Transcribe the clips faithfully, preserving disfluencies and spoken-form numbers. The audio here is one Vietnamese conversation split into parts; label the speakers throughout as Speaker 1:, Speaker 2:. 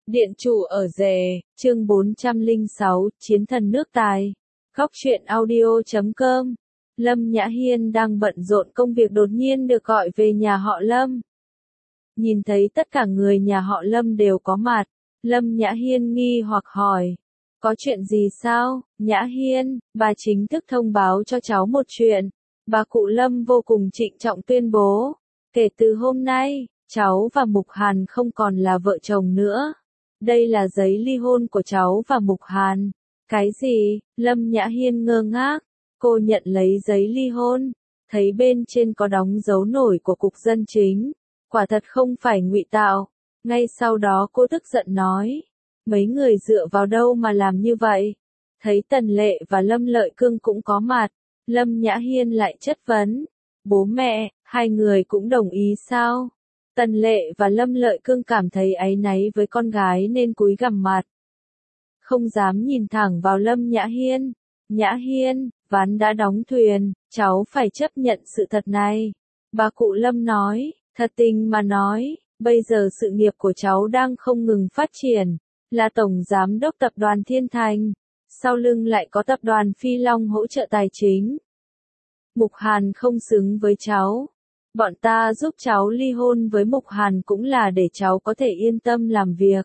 Speaker 1: Điện chủ ở rể, chương bốn trăm lẻ sáu, Chiến thần nước Tài. Góc truyện audio chấm com. Lâm Nhã Hiên đang bận rộn công việc đột nhiên được gọi về nhà họ Lâm. Nhìn thấy tất cả người nhà họ Lâm đều có mặt, Lâm Nhã Hiên nghi hoặc hỏi. Có chuyện gì sao, Nhã Hiên? Bà chính thức thông báo cho cháu một chuyện. Bà cụ Lâm vô cùng trịnh trọng tuyên bố. Kể từ hôm nay, cháu và Mục Hàn không còn là vợ chồng nữa. Đây là giấy ly hôn của cháu và Mục Hàn. Cái gì? Lâm Nhã Hiên ngơ ngác. Cô nhận lấy giấy ly hôn, thấy bên trên có đóng dấu nổi của Cục Dân Chính. Quả thật không phải ngụy tạo. Ngay sau đó cô tức giận nói. Mấy người dựa vào đâu mà làm như vậy? Thấy Tần Lệ và Lâm Lợi Cương cũng có mặt, Lâm Nhã Hiên lại chất vấn. Bố mẹ, hai người cũng đồng ý sao? Tần Lệ và Lâm Lợi Cương cảm thấy áy náy với con gái nên cúi gằm mặt. Không dám nhìn thẳng vào Lâm Nhã Hiên. Nhã Hiên, ván đã đóng thuyền, cháu phải chấp nhận sự thật này. Bà cụ Lâm nói, thật tình mà nói, bây giờ sự nghiệp của cháu đang không ngừng phát triển, là tổng giám đốc tập đoàn Thiên Thành, sau lưng lại có tập đoàn Phi Long hỗ trợ tài chính. Mục Hàn không xứng với cháu. Bọn ta giúp cháu ly hôn với Mục Hàn cũng là để cháu có thể yên tâm làm việc.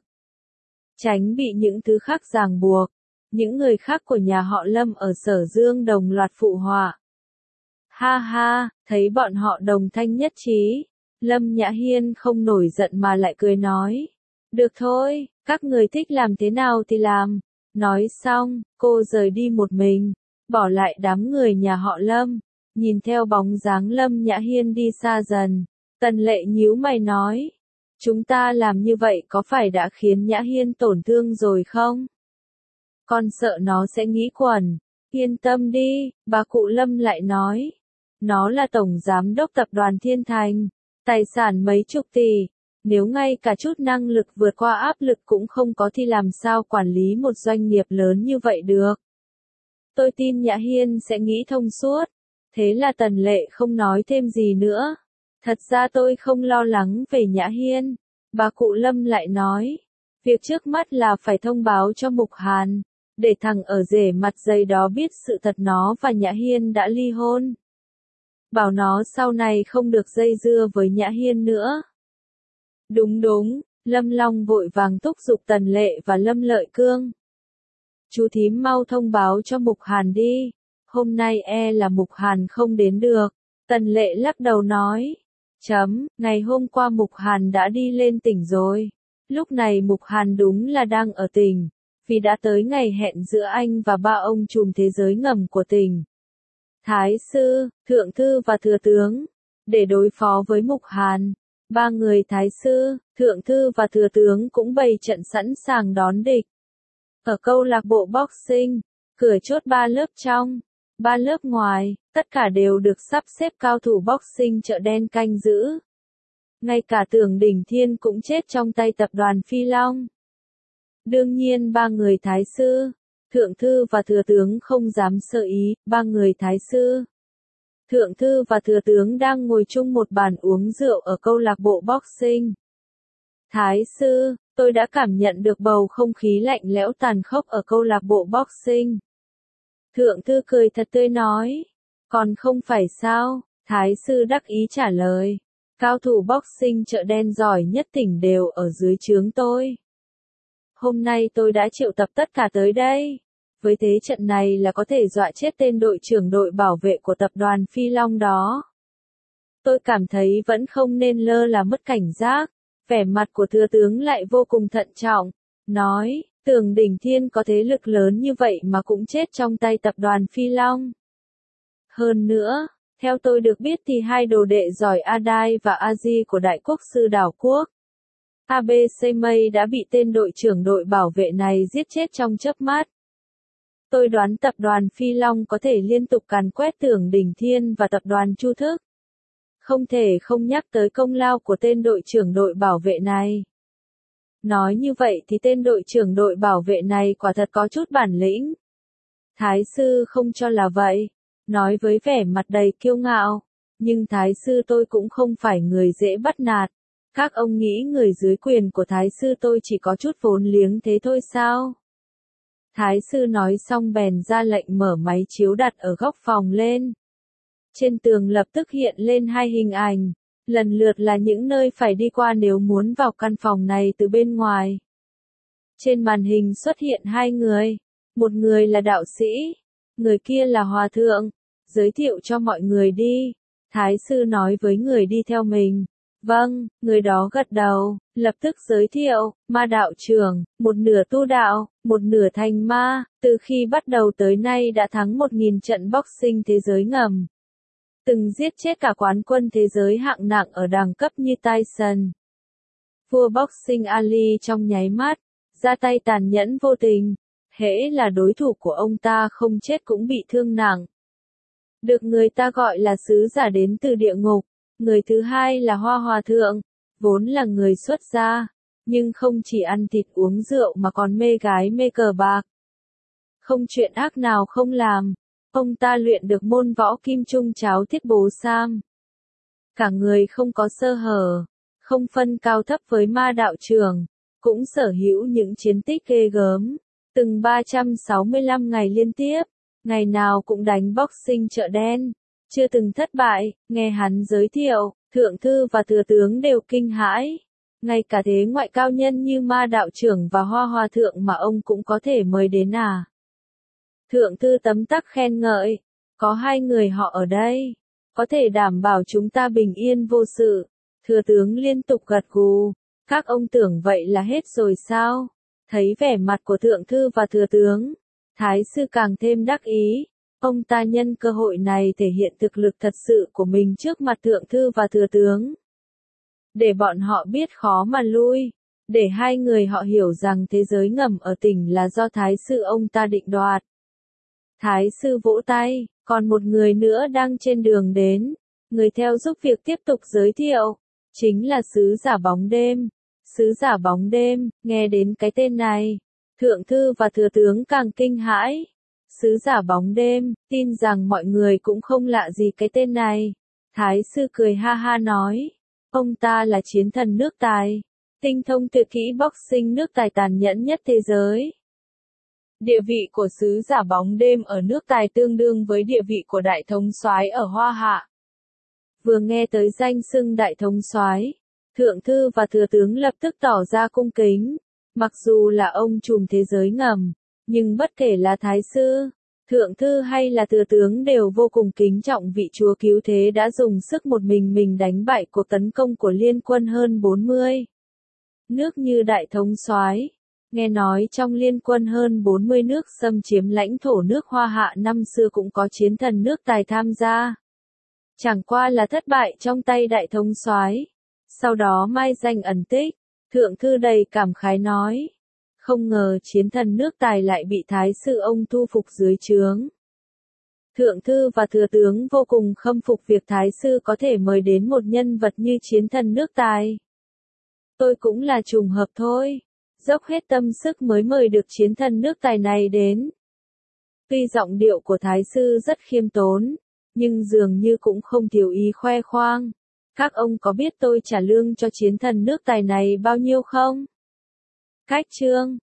Speaker 1: Tránh bị những thứ khác ràng buộc. Những người khác của nhà họ Lâm ở Sở Dương đồng loạt phụ họa. Ha ha, thấy bọn họ đồng thanh nhất trí. Lâm Nhã Hiên không nổi giận mà lại cười nói. Được thôi, các người thích làm thế nào thì làm. Nói xong, cô rời đi một mình, bỏ lại đám người nhà họ Lâm. Nhìn theo bóng dáng Lâm Nhã Hiên đi xa dần, Tần Lệ nhíu mày nói. Chúng ta làm như vậy có phải đã khiến Nhã Hiên tổn thương rồi không? Con sợ nó sẽ nghĩ quẩn. Yên tâm đi, bà cụ Lâm lại nói. Nó là tổng giám đốc tập đoàn Thiên Thành, tài sản mấy chục tỷ. Nếu ngay cả chút năng lực vượt qua áp lực cũng không có thì làm sao quản lý một doanh nghiệp lớn như vậy được. Tôi tin Nhã Hiên sẽ nghĩ thông suốt. Thế là Tần Lệ không nói thêm gì nữa. Thật ra tôi không lo lắng về Nhã Hiên. Bà cụ Lâm lại nói. Việc trước mắt là phải thông báo cho Mục Hàn. Để thằng ở rể mặt dày đó biết sự thật nó và Nhã Hiên đã ly hôn. Bảo nó sau này không được dây dưa với Nhã Hiên nữa. Đúng đúng, Lâm Long vội vàng thúc giục Tần Lệ và Lâm Lợi Cương. Chú thím mau thông báo cho Mục Hàn đi. Hôm nay e là Mục Hàn không đến được. Tần Lệ lắc đầu nói. Chấm, ngày hôm qua Mục Hàn đã đi lên tỉnh rồi. Lúc này Mục Hàn đúng là đang ở tỉnh. Vì đã tới ngày hẹn giữa anh và ba ông trùm thế giới ngầm của tỉnh. Thái sư, thượng thư và thừa tướng. Để đối phó với Mục Hàn, ba người thái sư, thượng thư và thừa tướng cũng bày trận sẵn sàng đón địch. Ở câu lạc bộ boxing, cửa chốt ba lớp trong, ba lớp ngoài, tất cả đều được sắp xếp cao thủ boxing chợ đen canh giữ. Ngay cả Tưởng Đỉnh Thiên cũng chết trong tay tập đoàn Phi Long. Đương nhiên ba người thái sư, thượng thư và thừa tướng không dám sơ ý, ba người thái sư, thượng thư và thừa tướng đang ngồi chung một bàn uống rượu ở câu lạc bộ boxing. Thái sư, tôi đã cảm nhận được bầu không khí lạnh lẽo tàn khốc ở câu lạc bộ boxing. Thượng thư cười thật tươi nói. Còn không phải sao, thái sư đắc ý trả lời. Cao thủ boxing chợ đen giỏi nhất tỉnh đều ở dưới trướng tôi. Hôm nay tôi đã triệu tập tất cả tới đây. Với thế trận này là có thể dọa chết tên đội trưởng đội bảo vệ của tập đoàn Phi Long đó. Tôi cảm thấy vẫn không nên lơ là mất cảnh giác. Vẻ mặt của thừa tướng lại vô cùng thận trọng. Nói, Tưởng Đỉnh Thiên có thế lực lớn như vậy mà cũng chết trong tay tập đoàn Phi Long. Hơn nữa, theo tôi được biết thì hai đồ đệ giỏi Adai và Aji của Đại Quốc sư đảo quốc a bê xê Mây đã bị tên đội trưởng đội bảo vệ này giết chết trong chớp mắt. Tôi đoán tập đoàn Phi Long có thể liên tục càn quét Tưởng Đỉnh Thiên và tập đoàn Chu Thức. Không thể không nhắc tới công lao của tên đội trưởng đội bảo vệ này. Nói như vậy thì tên đội trưởng đội bảo vệ này quả thật có chút bản lĩnh. Thái sư không cho là vậy. Nói với vẻ mặt đầy kiêu ngạo. Nhưng thái sư tôi cũng không phải người dễ bắt nạt. Các ông nghĩ người dưới quyền của Thái sư tôi chỉ có chút vốn liếng thế thôi sao? Thái sư nói xong bèn ra lệnh mở máy chiếu đặt ở góc phòng lên. Trên tường lập tức hiện lên hai hình ảnh, lần lượt là những nơi phải đi qua nếu muốn vào căn phòng này từ bên ngoài. Trên màn hình xuất hiện hai người, một người là đạo sĩ, người kia là hòa thượng. Giới thiệu cho mọi người đi, Thái sư nói với người đi theo mình. Vâng, người đó gật đầu, lập tức giới thiệu, ma đạo trưởng, một nửa tu đạo, một nửa thành ma, từ khi bắt đầu tới nay đã thắng một nghìn trận boxing thế giới ngầm. Từng giết chết cả quán quân thế giới hạng nặng ở đẳng cấp như Tyson. Vua boxing Ali trong nháy mắt, ra tay tàn nhẫn vô tình, hễ là đối thủ của ông ta không chết cũng bị thương nặng. Được người ta gọi là sứ giả đến từ địa ngục. Người thứ hai là Hoa Hòa Thượng, vốn là người xuất gia, nhưng không chỉ ăn thịt uống rượu mà còn mê gái mê cờ bạc. Không chuyện ác nào không làm, ông ta luyện được môn võ kim trung cháo thiết bố sam. Cả người không có sơ hở, không phân cao thấp với ma đạo trưởng, cũng sở hữu những chiến tích ghê gớm, từng ba trăm sáu mươi lăm ngày liên tiếp, ngày nào cũng đánh boxing chợ đen. Chưa từng thất bại, nghe hắn giới thiệu, thượng thư và thừa tướng đều kinh hãi. Ngay cả thế ngoại cao nhân như ma đạo trưởng và Hoa Hòa Thượng mà ông cũng có thể mời đến à. Thượng thư tấm tắc khen ngợi, có hai người họ ở đây, có thể đảm bảo chúng ta bình yên vô sự. Thừa tướng liên tục gật gù, các ông tưởng vậy là hết rồi sao? Thấy vẻ mặt của thượng thư và thừa tướng, Thái sư càng thêm đắc ý. Ông ta nhân cơ hội này thể hiện thực lực thật sự của mình trước mặt thượng thư và thừa tướng. Để bọn họ biết khó mà lui. Để hai người họ hiểu rằng thế giới ngầm ở tỉnh là do thái sư ông ta định đoạt. Thái sư vỗ tay, còn một người nữa đang trên đường đến. Người theo giúp việc tiếp tục giới thiệu. Chính là sứ giả bóng đêm. Sứ giả bóng đêm, nghe đến cái tên này. Thượng thư và thừa tướng càng kinh hãi. Sứ giả bóng đêm, tin rằng mọi người cũng không lạ gì cái tên này. Thái sư cười ha ha nói, ông ta là chiến thần nước Tài, tinh thông tuyệt kỹ boxing nước Tài tàn nhẫn nhất thế giới. Địa vị của sứ giả bóng đêm ở nước Tài tương đương với địa vị của đại thống soái ở Hoa Hạ. Vừa nghe tới danh xưng đại thống soái, thượng thư và thừa tướng lập tức tỏ ra cung kính, mặc dù là ông trùm thế giới ngầm. Nhưng bất kể là thái sư, thượng thư hay là thừa tướng đều vô cùng kính trọng vị chúa cứu thế đã dùng sức một mình mình đánh bại cuộc tấn công của liên quân hơn bốn mươi nước như đại thống soái. Nghe nói trong liên quân hơn bốn mươi nước xâm chiếm lãnh thổ nước Hoa Hạ năm xưa cũng có chiến thần nước Tài tham gia. Chẳng qua là thất bại trong tay đại thống soái. Sau đó mai danh ẩn tích, thượng thư đầy cảm khái nói. Không ngờ chiến thần nước Tài lại bị thái sư ông thu phục dưới trướng. Thượng thư và thừa tướng vô cùng khâm phục việc thái sư có thể mời đến một nhân vật như chiến thần nước Tài. Tôi cũng là trùng hợp thôi, dốc hết tâm sức mới mời được chiến thần nước Tài này đến. Tuy giọng điệu của thái sư rất khiêm tốn, nhưng dường như cũng không thiếu ý khoe khoang. Các ông có biết tôi trả lương cho chiến thần nước Tài này bao nhiêu không? Cách chương